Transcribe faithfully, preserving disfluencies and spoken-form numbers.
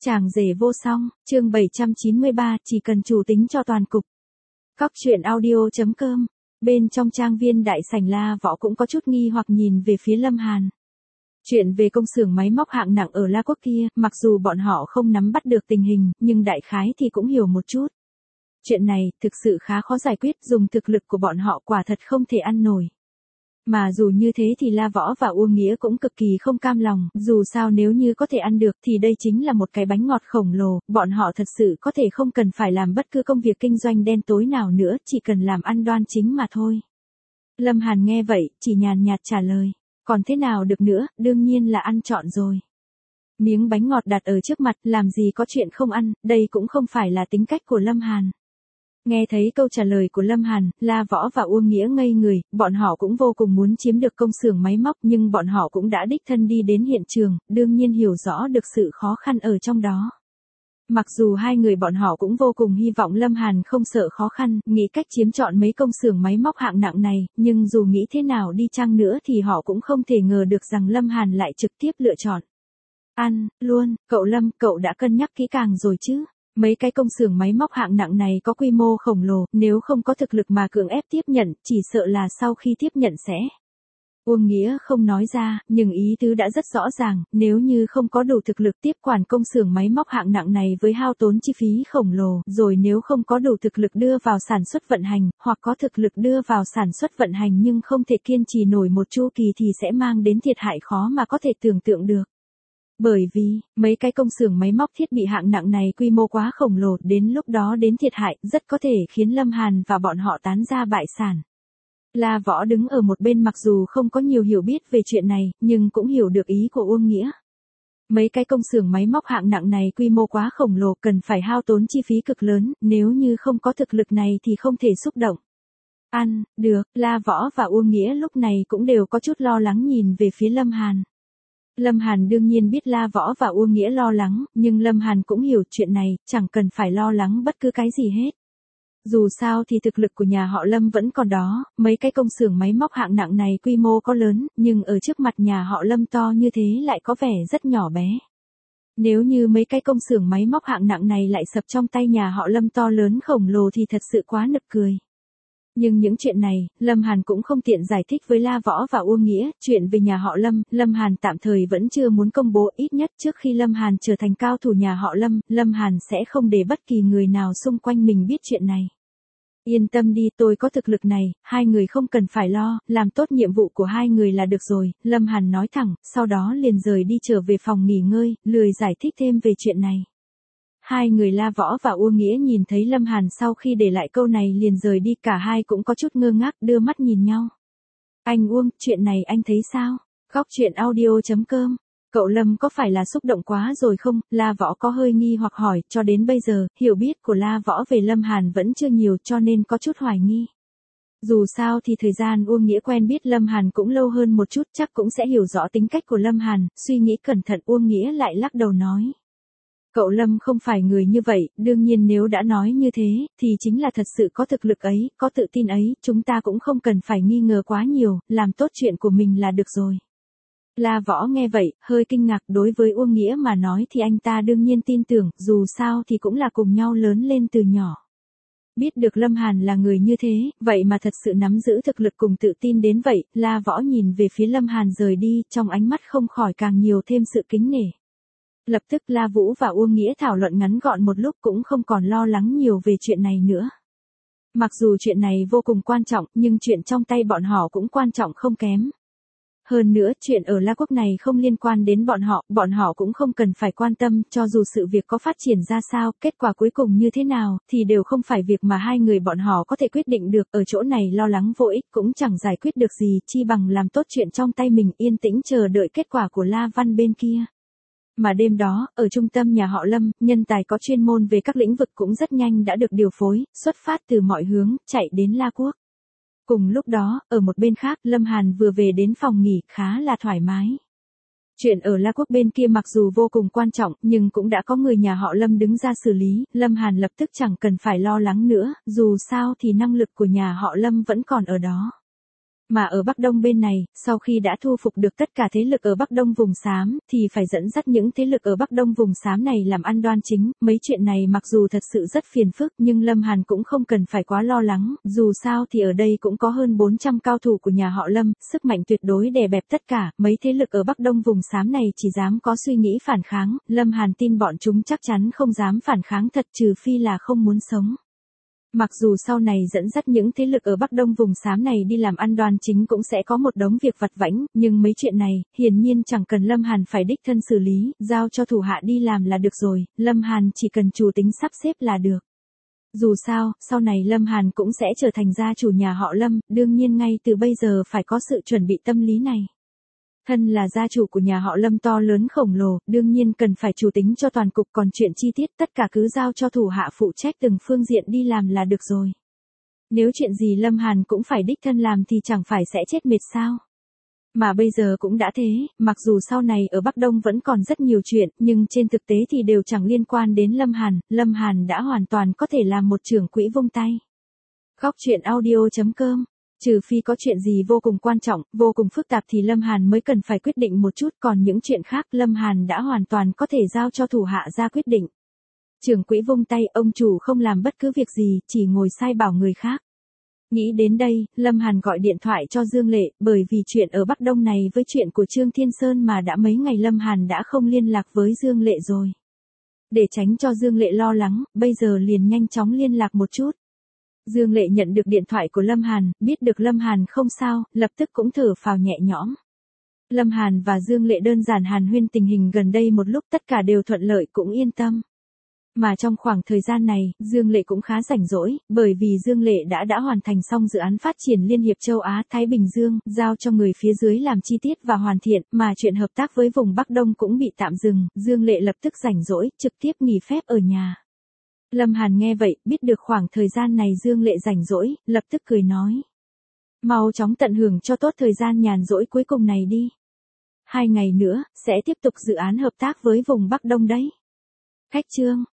Chàng rể vô song, chương bảy trăm chín mươi ba, chỉ cần chủ tính cho toàn cục. Cóc truyện audio chấm com. Bên trong trang viên đại sảnh La Võ cũng có chút nghi hoặc nhìn về phía Lâm Hàn. Chuyện về công xưởng máy móc hạng nặng ở La Quốc kia, mặc dù bọn họ không nắm bắt được tình hình, nhưng đại khái thì cũng hiểu một chút. Chuyện này, thực sự khá khó giải quyết, dùng thực lực của bọn họ quả thật không thể ăn nổi. Mà dù như thế thì La Võ và Uông Nghĩa cũng cực kỳ không cam lòng, dù sao nếu như có thể ăn được thì đây chính là một cái bánh ngọt khổng lồ, bọn họ thật sự có thể không cần phải làm bất cứ công việc kinh doanh đen tối nào nữa, chỉ cần làm ăn đoan chính mà thôi. Lâm Hàn nghe vậy, chỉ nhàn nhạt trả lời, còn thế nào được nữa, đương nhiên là ăn trọn rồi. Miếng bánh ngọt đặt ở trước mặt, làm gì có chuyện không ăn, đây cũng không phải là tính cách của Lâm Hàn. Nghe thấy câu trả lời của Lâm Hàn, La Võ và Uông Nghĩa ngây người, bọn họ cũng vô cùng muốn chiếm được công xưởng máy móc nhưng bọn họ cũng đã đích thân đi đến hiện trường, đương nhiên hiểu rõ được sự khó khăn ở trong đó. Mặc dù hai người bọn họ cũng vô cùng hy vọng Lâm Hàn không sợ khó khăn, nghĩ cách chiếm trọn mấy công xưởng máy móc hạng nặng này, nhưng dù nghĩ thế nào đi chăng nữa thì họ cũng không thể ngờ được rằng Lâm Hàn lại trực tiếp lựa chọn. Ăn, luôn, cậu Lâm, cậu đã cân nhắc kỹ càng rồi chứ? Mấy cái công xưởng máy móc hạng nặng này có quy mô khổng lồ, nếu không có thực lực mà cưỡng ép tiếp nhận, chỉ sợ là sau khi tiếp nhận sẽ. Uông Nghĩa không nói ra, nhưng ý tứ đã rất rõ ràng, nếu như không có đủ thực lực tiếp quản công xưởng máy móc hạng nặng này với hao tốn chi phí khổng lồ, rồi nếu không có đủ thực lực đưa vào sản xuất vận hành, hoặc có thực lực đưa vào sản xuất vận hành nhưng không thể kiên trì nổi một chu kỳ thì sẽ mang đến thiệt hại khó mà có thể tưởng tượng được. Bởi vì, mấy cái công xưởng máy móc thiết bị hạng nặng này quy mô quá khổng lồ, đến lúc đó đến thiệt hại, rất có thể khiến Lâm Hàn và bọn họ tán ra bại sản. La Võ đứng ở một bên mặc dù không có nhiều hiểu biết về chuyện này, nhưng cũng hiểu được ý của Uông Nghĩa. Mấy cái công xưởng máy móc hạng nặng này quy mô quá khổng lồ, cần phải hao tốn chi phí cực lớn, nếu như không có thực lực này thì không thể xúc động. Ăn, được, La Võ và Uông Nghĩa lúc này cũng đều có chút lo lắng nhìn về phía Lâm Hàn. Lâm Hàn đương nhiên biết La Võ và Uông Nghĩa lo lắng, nhưng Lâm Hàn cũng hiểu chuyện này, chẳng cần phải lo lắng bất cứ cái gì hết. Dù sao thì thực lực của nhà họ Lâm vẫn còn đó, mấy cái công xưởng máy móc hạng nặng này quy mô có lớn, nhưng ở trước mặt nhà họ Lâm to như thế lại có vẻ rất nhỏ bé. Nếu như mấy cái công xưởng máy móc hạng nặng này lại sập trong tay nhà họ Lâm to lớn khổng lồ thì thật sự quá nực cười. Nhưng những chuyện này, Lâm Hàn cũng không tiện giải thích với La Võ và Uông Nghĩa, chuyện về nhà họ Lâm, Lâm Hàn tạm thời vẫn chưa muốn công bố, ít nhất trước khi Lâm Hàn trở thành cao thủ nhà họ Lâm, Lâm Hàn sẽ không để bất kỳ người nào xung quanh mình biết chuyện này. Yên tâm đi, tôi có thực lực này, hai người không cần phải lo, làm tốt nhiệm vụ của hai người là được rồi, Lâm Hàn nói thẳng, sau đó liền rời đi trở về phòng nghỉ ngơi, lười giải thích thêm về chuyện này. Hai người La Võ và Uông Nghĩa nhìn thấy Lâm Hàn sau khi để lại câu này liền rời đi, cả hai cũng có chút ngơ ngác đưa mắt nhìn nhau. Anh Uông, chuyện này anh thấy sao? Cóc truyện audio chấm com. Cậu Lâm có phải là xúc động quá rồi không? La Võ có hơi nghi hoặc hỏi, cho đến bây giờ, hiểu biết của La Võ về Lâm Hàn vẫn chưa nhiều cho nên có chút hoài nghi. Dù sao thì thời gian Uông Nghĩa quen biết Lâm Hàn cũng lâu hơn một chút, chắc cũng sẽ hiểu rõ tính cách của Lâm Hàn, suy nghĩ cẩn thận Uông Nghĩa lại lắc đầu nói. Cậu Lâm không phải người như vậy, đương nhiên nếu đã nói như thế, thì chính là thật sự có thực lực ấy, có tự tin ấy, chúng ta cũng không cần phải nghi ngờ quá nhiều, làm tốt chuyện của mình là được rồi. La Võ nghe vậy, hơi kinh ngạc, đối với Uông Nghĩa mà nói thì anh ta đương nhiên tin tưởng, dù sao thì cũng là cùng nhau lớn lên từ nhỏ. Biết được Lâm Hàn là người như thế, vậy mà thật sự nắm giữ thực lực cùng tự tin đến vậy, La Võ nhìn về phía Lâm Hàn rời đi, trong ánh mắt không khỏi càng nhiều thêm sự kính nể. Lập tức La Vũ và Uông Nghĩa thảo luận ngắn gọn một lúc cũng không còn lo lắng nhiều về chuyện này nữa. Mặc dù chuyện này vô cùng quan trọng, nhưng chuyện trong tay bọn họ cũng quan trọng không kém. Hơn nữa, chuyện ở La Quốc này không liên quan đến bọn họ, bọn họ cũng không cần phải quan tâm, cho dù sự việc có phát triển ra sao, kết quả cuối cùng như thế nào, thì đều không phải việc mà hai người bọn họ có thể quyết định được, ở chỗ này lo lắng vô ích cũng chẳng giải quyết được gì, chi bằng làm tốt chuyện trong tay mình, yên tĩnh chờ đợi kết quả của La Văn bên kia. Mà đêm đó, ở trung tâm nhà họ Lâm, nhân tài có chuyên môn về các lĩnh vực cũng rất nhanh đã được điều phối, xuất phát từ mọi hướng, chạy đến La Quốc. Cùng lúc đó, ở một bên khác, Lâm Hàn vừa về đến phòng nghỉ, khá là thoải mái. Chuyện ở La Quốc bên kia mặc dù vô cùng quan trọng, nhưng cũng đã có người nhà họ Lâm đứng ra xử lý, Lâm Hàn lập tức chẳng cần phải lo lắng nữa, dù sao thì năng lực của nhà họ Lâm vẫn còn ở đó. Mà ở Bắc Đông bên này, sau khi đã thu phục được tất cả thế lực ở Bắc Đông vùng xám, thì phải dẫn dắt những thế lực ở Bắc Đông vùng xám này làm ăn đoan chính. Mấy chuyện này mặc dù thật sự rất phiền phức, nhưng Lâm Hàn cũng không cần phải quá lo lắng, dù sao thì ở đây cũng có hơn bốn trăm cao thủ của nhà họ Lâm, sức mạnh tuyệt đối đè bẹp tất cả. Mấy thế lực ở Bắc Đông vùng xám này chỉ dám có suy nghĩ phản kháng, Lâm Hàn tin bọn chúng chắc chắn không dám phản kháng thật, trừ phi là không muốn sống. Mặc dù sau này dẫn dắt những thế lực ở Bắc Đông vùng xám này đi làm ăn đoan chính cũng sẽ có một đống việc vặt vãnh, nhưng mấy chuyện này, hiển nhiên chẳng cần Lâm Hàn phải đích thân xử lý, giao cho thủ hạ đi làm là được rồi, Lâm Hàn chỉ cần chủ tính sắp xếp là được. Dù sao, sau này Lâm Hàn cũng sẽ trở thành gia chủ nhà họ Lâm, đương nhiên ngay từ bây giờ phải có sự chuẩn bị tâm lý này. Thân là gia chủ của nhà họ Lâm to lớn khổng lồ, đương nhiên cần phải chủ tính cho toàn cục, còn chuyện chi tiết tất cả cứ giao cho thủ hạ phụ trách từng phương diện đi làm là được rồi. Nếu chuyện gì Lâm Hàn cũng phải đích thân làm thì chẳng phải sẽ chết mệt sao? Mà bây giờ cũng đã thế, mặc dù sau này ở Bắc Đông vẫn còn rất nhiều chuyện, nhưng trên thực tế thì đều chẳng liên quan đến Lâm Hàn, Lâm Hàn đã hoàn toàn có thể làm một trưởng quỹ vung tay. Góc truyện audio chấm com. Trừ phi có chuyện gì vô cùng quan trọng, vô cùng phức tạp thì Lâm Hàn mới cần phải quyết định một chút, còn những chuyện khác Lâm Hàn đã hoàn toàn có thể giao cho thủ hạ ra quyết định. Trưởng quỹ vung tay, ông chủ không làm bất cứ việc gì, chỉ ngồi sai bảo người khác. Nghĩ đến đây, Lâm Hàn gọi điện thoại cho Dương Lệ, bởi vì chuyện ở Bắc Đông này với chuyện của Trương Thiên Sơn mà đã mấy ngày Lâm Hàn đã không liên lạc với Dương Lệ rồi. Để tránh cho Dương Lệ lo lắng, bây giờ liền nhanh chóng liên lạc một chút. Dương Lệ nhận được điện thoại của Lâm Hàn, biết được Lâm Hàn không sao, lập tức cũng thở phào nhẹ nhõm. Lâm Hàn và Dương Lệ đơn giản hàn huyên tình hình gần đây một lúc, tất cả đều thuận lợi, cũng yên tâm. Mà trong khoảng thời gian này, Dương Lệ cũng khá rảnh rỗi, bởi vì Dương Lệ đã đã hoàn thành xong dự án phát triển Liên hiệp châu Á Thái Bình Dương, giao cho người phía dưới làm chi tiết và hoàn thiện, mà chuyện hợp tác với vùng Bắc Đông cũng bị tạm dừng, Dương Lệ lập tức rảnh rỗi, trực tiếp nghỉ phép ở nhà. Lâm Hàn nghe vậy, biết được khoảng thời gian này Dương Lệ rảnh rỗi, lập tức cười nói. Mau chóng tận hưởng cho tốt thời gian nhàn rỗi cuối cùng này đi. Hai ngày nữa, sẽ tiếp tục dự án hợp tác với vùng Bắc Đông đấy. Khách chương.